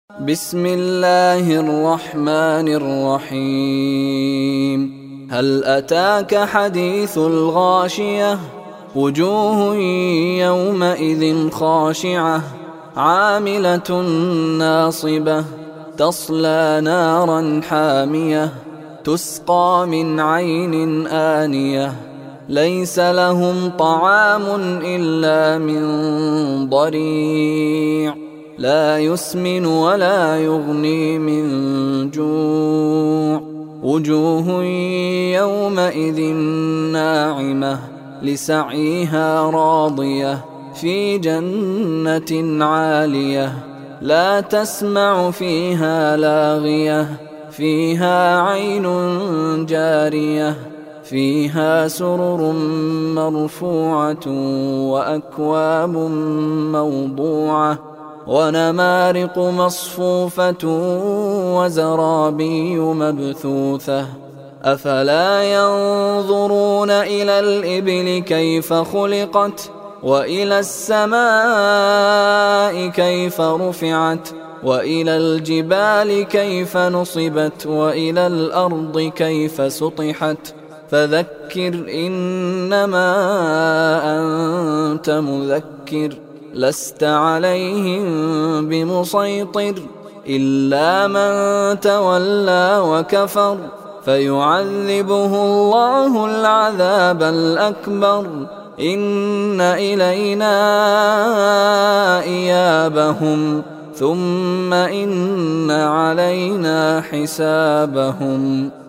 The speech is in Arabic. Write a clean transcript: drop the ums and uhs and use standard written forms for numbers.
بسم الله الرحمن الرحيم. هل أتاك حديث الغاشية؟ وجوه يومئذ خاشعة عاملة ناصبة تصلى نارا حامية تسقى من عين آنية ليس لهم طعام إلا من ضريع لا يسمن ولا يغني من جوع وجوه يومئذ ناعمة لسعيها راضية في جنة عالية لا تسمع فيها لاغية فيها عين جارية فيها سرر مرفوعة وأكواب موضوعة ونمارق مصفوفة وزرابي مبثوثة أفلا ينظرون إلى الإبل كيف خلقت وإلى السماء كيف رفعت وإلى الجبال كيف نصبت وإلى الأرض كيف سطحت فذكر إنما أنت مذكر لست عليهم بمسيطر إلا من تولى وكفر فيعذبه الله العذاب الأكبر إن إلينا إيابهم ثم إن علينا حسابهم.